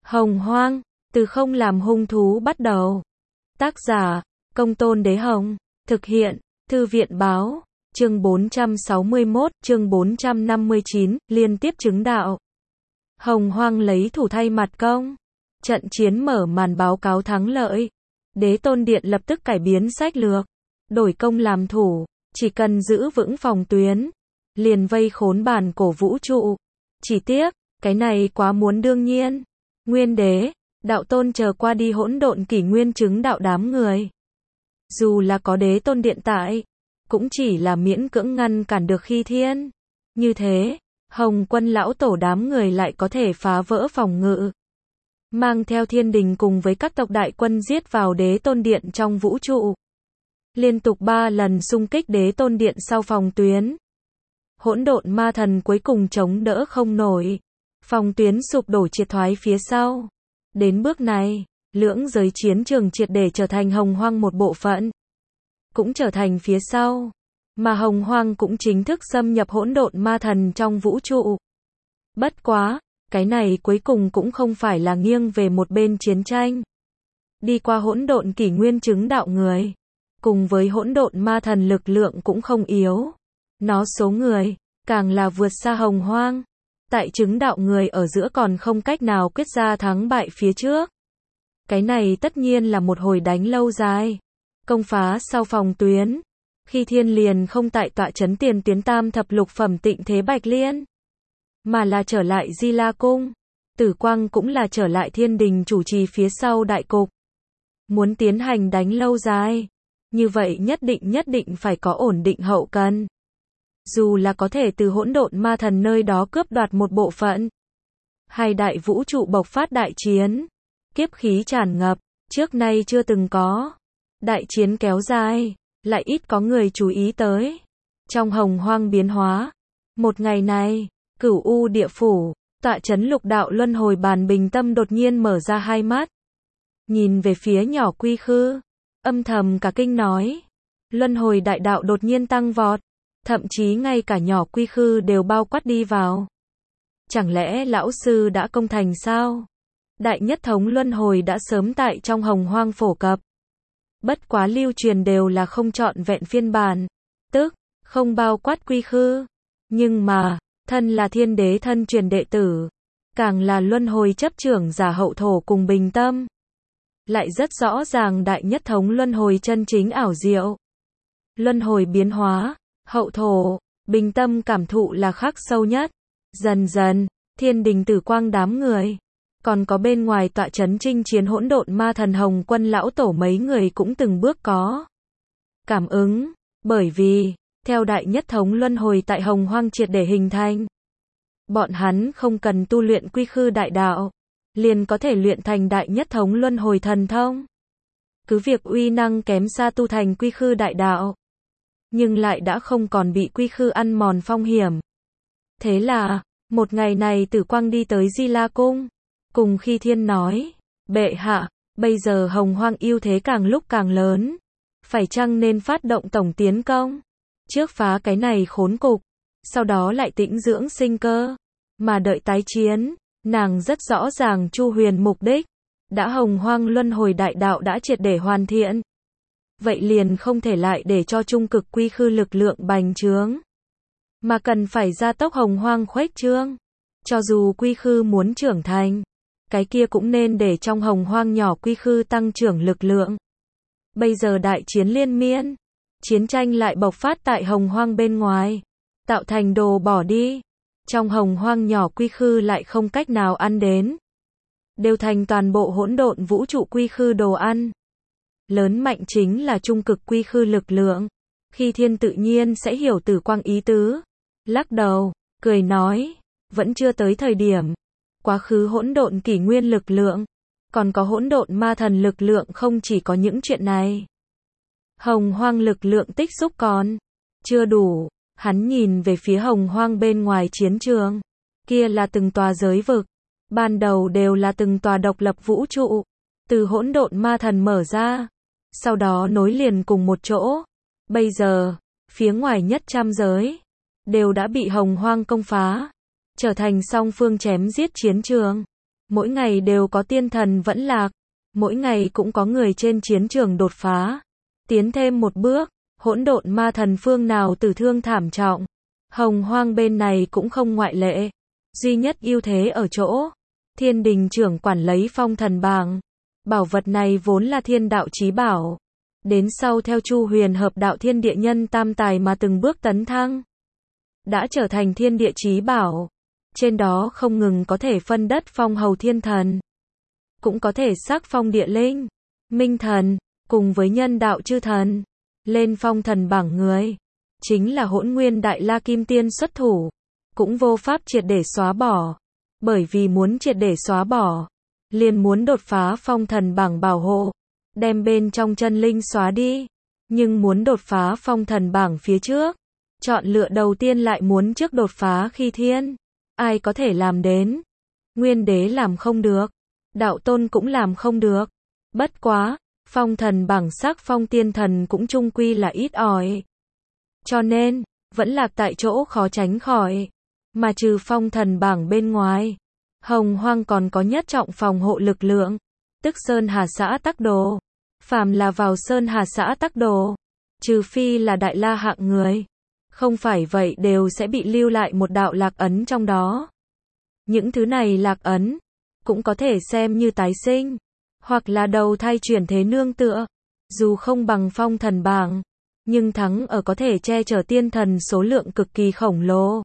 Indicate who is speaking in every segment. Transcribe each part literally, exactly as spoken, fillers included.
Speaker 1: Hồng Hoang, từ không làm hung thú bắt đầu. Tác giả, Công Tôn Đế Hồng. Thực hiện, Thư viện báo. Chương bốn trăm sáu mươi mốt, chương bốn trăm năm mươi chín, liên tiếp chứng đạo. Hồng Hoang lấy thủ thay mặt công. Trận chiến mở màn báo cáo thắng lợi. Đế Tôn Điện lập tức cải biến sách lược. Đổi công làm thủ, chỉ cần giữ vững phòng tuyến. Liền vây khốn bản cổ vũ trụ. Chỉ tiếc, cái này quá muốn đương nhiên. Nguyên đế, đạo tôn chờ qua đi hỗn độn kỷ nguyên chứng đạo đám người. Dù là có Đế Tôn Điện tại, cũng chỉ là miễn cưỡng ngăn cản được khi thiên. Như thế, Hồng Quân lão tổ đám người lại có thể phá vỡ phòng ngự. Mang theo thiên đình cùng với các tộc đại quân giết vào Đế Tôn Điện trong vũ trụ. Liên tục ba lần xung kích Đế Tôn Điện sau phòng tuyến. Hỗn độn ma thần cuối cùng chống đỡ không nổi. Phòng tuyến sụp đổ triệt thoái phía sau. Đến bước này, lưỡng giới chiến trường triệt để trở thành Hồng Hoang một bộ phận. Cũng trở thành phía sau. Mà Hồng Hoang cũng chính thức xâm nhập hỗn độn ma thần trong vũ trụ. Bất quá, cái này cuối cùng cũng không phải là nghiêng về một bên chiến tranh. Đi qua hỗn độn kỷ nguyên chứng đạo người. Cùng với hỗn độn ma thần lực lượng cũng không yếu. Nó số người, càng là vượt xa Hồng Hoang. Tại chứng đạo người ở giữa còn không cách nào quyết ra thắng bại phía trước. Cái này tất nhiên là một hồi đánh lâu dài. Công phá sau phòng tuyến. Khi thiên liền không tại tọa chấn tiền tuyến tam thập lục phẩm tịnh thế Bạch Liên. Mà là trở lại Di La Cung. Tử Quang cũng là trở lại thiên đình chủ trì phía sau đại cục. Muốn tiến hành đánh lâu dài. Như vậy nhất định nhất định phải có ổn định hậu cần. Dù là có thể từ hỗn độn ma thần nơi đó cướp đoạt một bộ phận. Hai đại vũ trụ bộc phát đại chiến. Kiếp khí tràn ngập, trước nay chưa từng có. Đại chiến kéo dài, lại ít có người chú ý tới. Trong Hồng Hoang biến hóa. Một ngày này, Cửu U địa phủ, tọa chấn lục đạo luân hồi bàn bình tâm đột nhiên mở ra hai mắt. Nhìn về phía nhỏ Quy Khư. Âm thầm cả kinh nói. Luân hồi đại đạo đột nhiên tăng vọt. Thậm chí ngay cả nhỏ Quy Khư đều bao quát đi vào. Chẳng lẽ lão sư đã công thành sao? Đại nhất thống luân hồi đã sớm tại trong Hồng Hoang phổ cập. Bất quá lưu truyền đều là không trọn vẹn phiên bản. Tức, không bao quát Quy Khư. Nhưng mà, thân là thiên đế thân truyền đệ tử. Càng là luân hồi chấp trưởng giả hậu thổ cùng bình tâm. Lại rất rõ ràng đại nhất thống luân hồi chân chính ảo diệu. Luân hồi biến hóa. Hậu thổ, bình tâm cảm thụ là khắc sâu nhất. Dần dần, thiên đình Tử Quang đám người. Còn có bên ngoài tọa chấn chinh chiến hỗn độn ma thần Hồng Quân lão tổ mấy người cũng từng bước có cảm ứng. Bởi vì, theo đại nhất thống luân hồi tại Hồng Hoang triệt để hình thành. Bọn hắn không cần tu luyện Quy Khư đại đạo. Liền có thể luyện thành đại nhất thống luân hồi thần thông. Cứ việc uy năng kém xa tu thành Quy Khư đại đạo. Nhưng lại đã không còn bị Quy Khư ăn mòn phong hiểm. Thế là, một ngày này Tử Quang đi tới Di La Cung. Cùng khi thiên nói, bệ hạ, bây giờ Hồng Hoang ưu thế càng lúc càng lớn. Phải chăng nên phát động tổng tiến công? Trước phá cái này khốn cục. Sau đó lại tĩnh dưỡng sinh cơ. Mà đợi tái chiến, nàng rất rõ ràng Chu Huyền mục đích. Đã Hồng Hoang luân hồi đại đạo đã triệt để hoàn thiện. Vậy liền không thể lại để cho trung cực Quy Khư lực lượng bành trướng. Mà cần phải gia tốc Hồng Hoang khuếch trương. Cho dù Quy Khư muốn trưởng thành, cái kia cũng nên để trong Hồng Hoang nhỏ Quy Khư tăng trưởng lực lượng. Bây giờ đại chiến liên miên. Chiến tranh lại bộc phát tại Hồng Hoang bên ngoài. Tạo thành đồ bỏ đi. Trong Hồng Hoang nhỏ Quy Khư lại không cách nào ăn đến. Đều thành toàn bộ hỗn độn vũ trụ Quy Khư đồ ăn. Lớn mạnh chính là trung cực Quy Khư lực lượng. Khi thiên tự nhiên sẽ hiểu Tử Quang ý tứ. Lắc đầu, cười nói, vẫn chưa tới thời điểm. Quá khứ hỗn độn kỷ nguyên lực lượng. Còn có hỗn độn ma thần lực lượng không chỉ có những chuyện này. Hồng Hoang lực lượng tích xúc còn chưa đủ. Hắn nhìn về phía Hồng Hoang bên ngoài chiến trường. Kia là từng tòa giới vực. Ban đầu đều là từng tòa độc lập vũ trụ. Từ hỗn độn ma thần mở ra. Sau đó nối liền cùng một chỗ. Bây giờ, phía ngoài nhất trăm giới. Đều đã bị Hồng Hoang công phá. Trở thành song phương chém giết chiến trường. Mỗi ngày đều có tiên thần vẫn lạc, mỗi ngày cũng có người trên chiến trường đột phá, tiến thêm một bước, hỗn độn ma thần phương nào tử thương thảm trọng. Hồng Hoang bên này cũng không ngoại lệ, duy nhất ưu thế ở chỗ, Thiên Đình trưởng quản lấy phong thần bảng. Bảo vật này vốn là thiên đạo chí bảo, đến sau theo Chu Huyền hợp đạo thiên địa nhân tam tài mà từng bước tấn thăng, đã trở thành thiên địa chí bảo. Trên đó không ngừng có thể phân đất phong hầu thiên thần, cũng có thể sắc phong địa linh, minh thần, cùng với nhân đạo chư thần. Lên phong thần bảng người, chính là Hỗn Nguyên Đại La Kim Tiên xuất thủ, cũng vô pháp triệt để xóa bỏ. Bởi vì muốn triệt để xóa bỏ, liền muốn đột phá phong thần bảng bảo hộ, đem bên trong chân linh xóa đi. Nhưng muốn đột phá phong thần bảng phía trước, chọn lựa đầu tiên lại muốn trước đột phá khi thiên. Ai có thể làm đến? Nguyên đế làm không được, đạo tôn cũng làm không được. Bất quá, phong thần bảng sắc phong tiên thần cũng chung quy là ít ỏi. Cho nên, vẫn lạc tại chỗ khó tránh khỏi. Mà trừ phong thần bảng bên ngoài, Hồng Hoang còn có nhất trọng phòng hộ lực lượng, tức Sơn Hà Xã Tắc Đồ. Phàm là vào Sơn Hà Xã Tắc Đồ, trừ phi là đại la hạng người, không phải vậy đều sẽ bị lưu lại một đạo lạc ấn trong đó. Những thứ này lạc ấn, cũng có thể xem như tái sinh, hoặc là đầu thai chuyển thế nương tựa. Dù không bằng phong thần bảng, nhưng thắng ở có thể che chở tiên thần số lượng cực kỳ khổng lồ.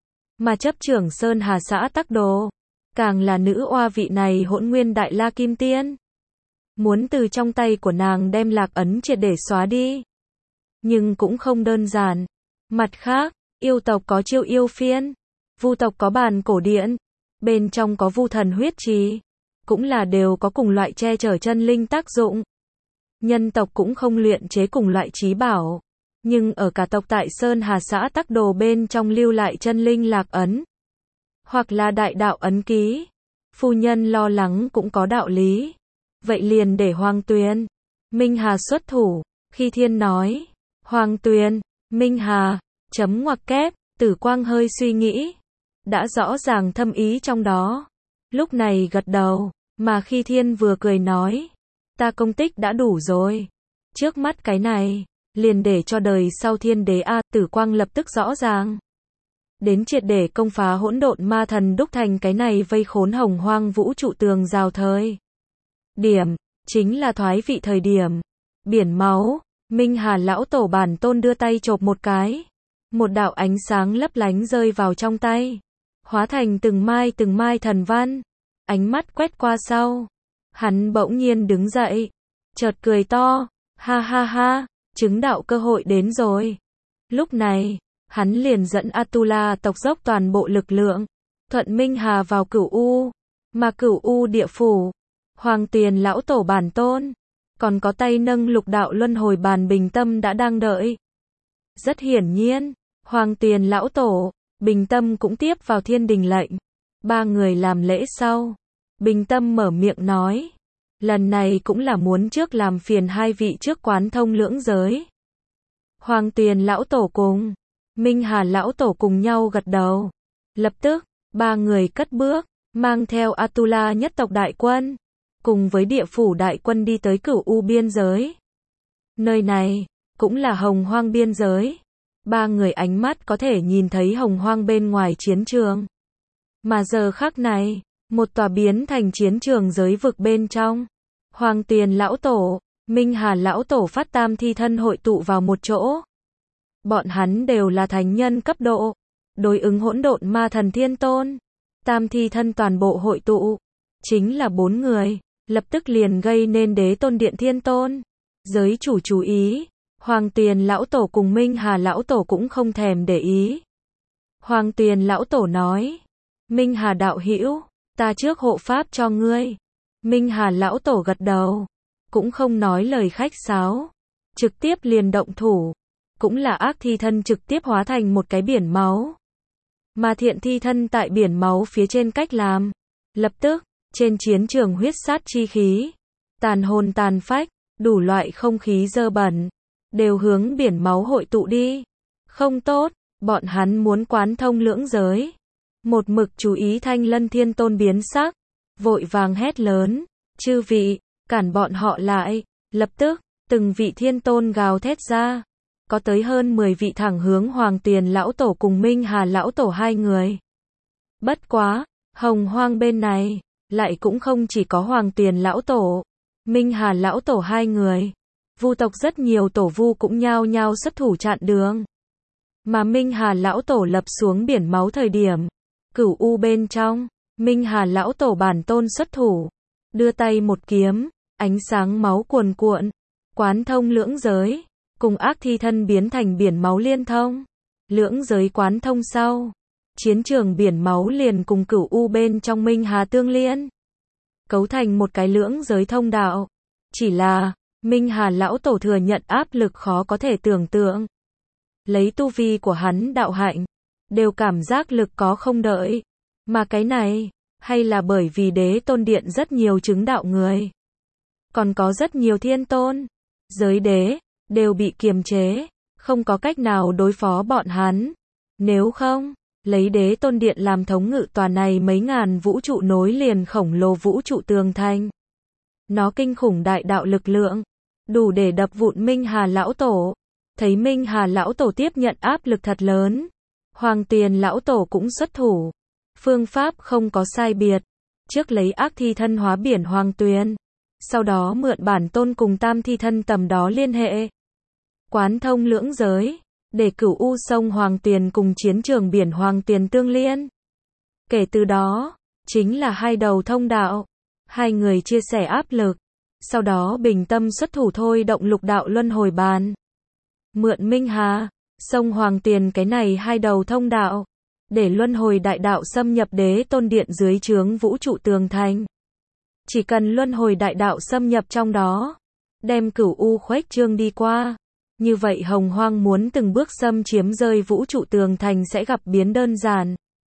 Speaker 1: Mà chấp trưởng Sơn Hà Xã Tắc Đồ, càng là nữ oa vị này Hỗn Nguyên Đại La Kim Tiên. Muốn từ trong tay của nàng đem lạc ấn triệt để xóa đi, nhưng cũng không đơn giản. Mặt khác, yêu tộc có Chiêu Yêu Phiên, vu tộc có Bàn Cổ Điện, bên trong có Vu Thần Huyết Trì, cũng là đều có cùng loại che chở chân linh tác dụng. Nhân tộc cũng không luyện chế cùng loại chí bảo, nhưng ở cả tộc tại Sơn Hà Xã Tắc Đồ bên trong lưu lại chân linh lạc ấn, hoặc là đại đạo ấn ký. Phu nhân lo lắng cũng có đạo lý. Vậy liền để Hoàng Tuyền, Minh Hà xuất thủ. Khi thiên nói, Hoàng Tuyền, Minh Hà, chấm ngoặc kép, Tử Quang hơi suy nghĩ, đã rõ ràng thâm ý trong đó. Lúc này gật đầu, mà khi thiên vừa cười nói, ta công tích đã đủ rồi. Trước mắt cái này, liền để cho đời sau thiên đế A. Tử Quang lập tức rõ ràng. Đến triệt để công phá hỗn độn ma thần đúc thành cái này vây khốn Hồng Hoang vũ trụ tường rào thời điểm, chính là thoái vị thời điểm. Biển máu, Minh Hà lão tổ bản tôn đưa tay chộp một cái, một đạo ánh sáng lấp lánh rơi vào trong tay, hóa thành từng mai từng mai thần văn. Ánh mắt quét qua sau, hắn bỗng nhiên đứng dậy, chợt cười to, ha ha ha, chứng đạo cơ hội đến rồi. Lúc này, hắn liền dẫn Atula tộc dốc toàn bộ lực lượng, thuận Minh Hà vào Cửu U, mà Cửu U địa phủ, Hoàng Tuyền lão tổ bản tôn, còn có tay nâng lục đạo luân hồi bàn Bình Tâm đã đang đợi. Rất hiển nhiên, Hoàng Tuyền lão tổ, Bình Tâm cũng tiếp vào thiên đình lệnh. Ba người làm lễ sau, Bình Tâm mở miệng nói, lần này cũng là muốn trước làm phiền hai vị trước quán thông lưỡng giới. Hoàng Tuyền lão tổ cùng Minh Hà lão tổ cùng nhau gật đầu. Lập tức, ba người cất bước, mang theo Atula nhất tộc đại quân, cùng với địa phủ đại quân đi tới Cửu U biên giới. Nơi này, cũng là Hồng Hoang biên giới. Ba người ánh mắt có thể nhìn thấy Hồng Hoang bên ngoài chiến trường. Mà giờ khắc này, một tòa biến thành chiến trường giới vực bên trong. Hoàng Tuyền lão tổ, Minh Hà lão tổ phát tam thi thân hội tụ vào một chỗ. Bọn hắn đều là thánh nhân cấp độ, đối ứng hỗn độn ma thần thiên tôn. Tam thi thân toàn bộ hội tụ, chính là bốn người, lập tức liền gây nên đế tôn điện thiên tôn. Giới chủ chú ý, Hoàng Tuyền lão tổ cùng Minh Hà lão tổ cũng không thèm để ý. Hoàng Tuyền lão tổ nói, Minh Hà đạo hữu, ta trước hộ pháp cho ngươi. Minh Hà lão tổ gật đầu, cũng không nói lời khách sáo, trực tiếp liền động thủ. Cũng là ác thi thân trực tiếp hóa thành một cái biển máu. Mà thiện thi thân tại biển máu phía trên cách làm. Lập tức, trên chiến trường huyết sát chi khí, tàn hồn tàn phách, đủ loại không khí dơ bẩn, đều hướng biển máu hội tụ đi. Không tốt, bọn hắn muốn quán thông lưỡng giới. Một mực chú ý Thanh Lân Thiên Tôn biến sắc, vội vàng hét lớn, chư vị, cản bọn họ lại, lập tức, từng vị thiên tôn gào thét ra, có tới hơn mười vị thẳng hướng Hoàng Tuyền lão tổ cùng Minh Hà lão tổ hai người. Bất quá, Hồng Hoang bên này, lại cũng không chỉ có Hoàng Tuyền lão tổ, Minh Hà lão tổ hai người. Vu tộc rất nhiều tổ vu cũng nhao nhao xuất thủ chặn đường. Mà Minh Hà lão tổ lập xuống biển máu thời điểm, Cửu U bên trong, Minh Hà lão tổ bản tôn xuất thủ, đưa tay một kiếm, ánh sáng máu cuồn cuộn, quán thông lưỡng giới, cùng ác thi thân biến thành biển máu liên thông. Lưỡng giới quán thông sau, chiến trường biển máu liền cùng Cửu U bên trong Minh Hà tương liên, cấu thành một cái lưỡng giới thông đạo. Chỉ là, Minh Hà lão tổ thừa nhận áp lực khó có thể tưởng tượng. Lấy tu vi của hắn đạo hạnh, đều cảm giác lực có không đợi. Mà cái này, hay là bởi vì đế tôn điện rất nhiều chứng đạo người. Còn có rất nhiều thiên tôn, giới đế, đều bị kiềm chế, không có cách nào đối phó bọn hắn. Nếu không, lấy đế tôn điện làm thống ngự tòa này mấy ngàn vũ trụ nối liền khổng lồ vũ trụ tường thành. Nó kinh khủng đại đạo lực lượng, đủ để đập vụn Minh Hà lão tổ. Thấy Minh Hà lão tổ tiếp nhận áp lực thật lớn, Hoàng Tuyền lão tổ cũng xuất thủ. Phương pháp không có sai biệt, trước lấy ác thi thân hóa biển Hoàng Tuyền, sau đó mượn bản tôn cùng tam thi thân tầm đó liên hệ, quán thông lưỡng giới, để Cửu U sông Hoàng Tuyền cùng chiến trường biển Hoàng Tuyền tương liên. Kể từ đó, chính là hai đầu thông đạo, hai người chia sẻ áp lực, sau đó bình tâm xuất thủ thôi động lục đạo luân hồi bàn. Mượn Minh Hà, sông Hoàng Tuyền cái này hai đầu thông đạo, để luân hồi đại đạo xâm nhập đế tôn điện dưới trướng vũ trụ tường thành. Chỉ cần luân hồi đại đạo xâm nhập trong đó, đem Cửu U khuếch trương đi qua, như vậy Hồng Hoang muốn từng bước xâm chiếm rơi vũ trụ tường thành sẽ gặp biến đơn giản.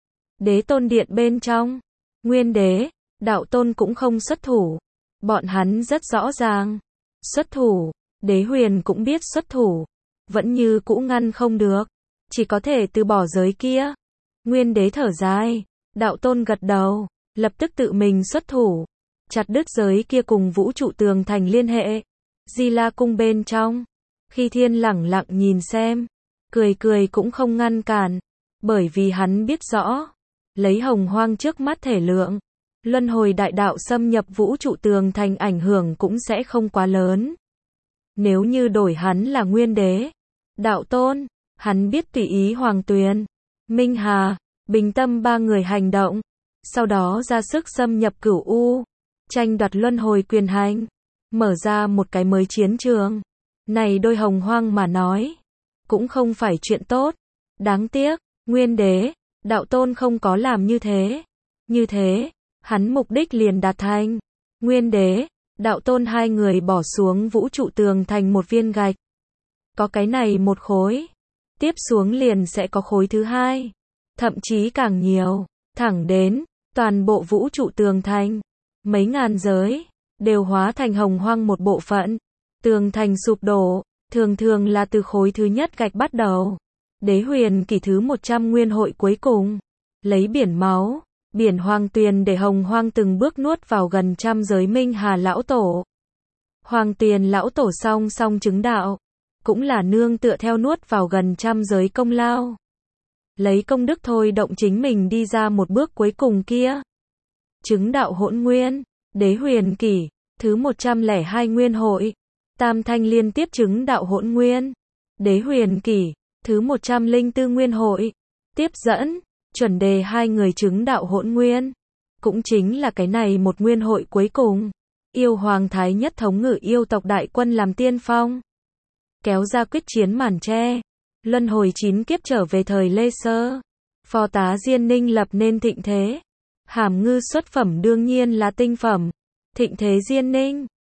Speaker 1: Đế tôn điện bên trong, Nguyên Đế, Đạo Tôn cũng không xuất thủ. Bọn hắn rất rõ ràng, xuất thủ, Đế Huyền cũng biết xuất thủ, vẫn như cũ ngăn không được, chỉ có thể từ bỏ giới kia. Nguyên Đế thở dài, Đạo Tôn gật đầu, lập tức tự mình xuất thủ, chặt đứt giới kia cùng vũ trụ tường thành liên hệ. Di La cung bên trong, Khi Thiên lẳng lặng nhìn xem, cười cười cũng không ngăn cản, bởi vì hắn biết rõ, lấy Hồng Hoang trước mắt thể lượng, luân hồi đại đạo xâm nhập vũ trụ tường thành ảnh hưởng cũng sẽ không quá lớn. Nếu như đổi hắn là Nguyên Đế, Đạo Tôn, hắn biết tùy ý Hoàng Tuyền, Minh Hà, Bình Tâm ba người hành động, sau đó ra sức xâm nhập Cửu U, tranh đoạt luân hồi quyền hành, mở ra một cái mới chiến trường. Này đôi Hồng Hoang mà nói, cũng không phải chuyện tốt. Đáng tiếc, Nguyên Đế, Đạo Tôn không có làm như thế. Như thế, hắn mục đích liền đạt thành. Nguyên Đế, Đạo Tôn hai người bỏ xuống vũ trụ tường thành một viên gạch. Có cái này một khối, tiếp xuống liền sẽ có khối thứ hai, thậm chí càng nhiều, thẳng đến toàn bộ vũ trụ tường thành, mấy ngàn giới, đều hóa thành Hồng Hoang một bộ phận. Tường thành sụp đổ, thường thường là từ khối thứ nhất gạch bắt đầu. Đế Huyền kỷ thứ một trăm nguyên hội cuối cùng, lấy biển máu, biển Hoàng Tuyền để Hồng Hoang từng bước nuốt vào gần trăm giới Minh Hà lão tổ. Hoàng Tuyền lão tổ song song chứng đạo, cũng là nương tựa theo nuốt vào gần trăm giới công lao. Lấy công đức thôi động chính mình đi ra một bước cuối cùng kia. Chứng đạo hỗn nguyên, Đế Huyền kỷ, thứ một trăm lẻ hai nguyên hội. Tam Thanh liên tiếp chứng đạo hỗn nguyên. Đế Huyền kỷ, thứ một trăm lẻ bốn nguyên hội. Tiếp dẫn, chuẩn đề hai người chứng đạo hỗn nguyên. Cũng chính là cái này một nguyên hội cuối cùng. Yêu Hoàng Thái Nhất thống ngự yêu tộc đại quân làm tiên phong. Kéo ra quyết chiến màn tre. Luân hồi chín kiếp trở về thời Lê Sơ. Phò tá Diên Ninh lập nên thịnh thế. Hàm Ngư xuất phẩm đương nhiên là tinh phẩm. Thịnh thế Diên Ninh,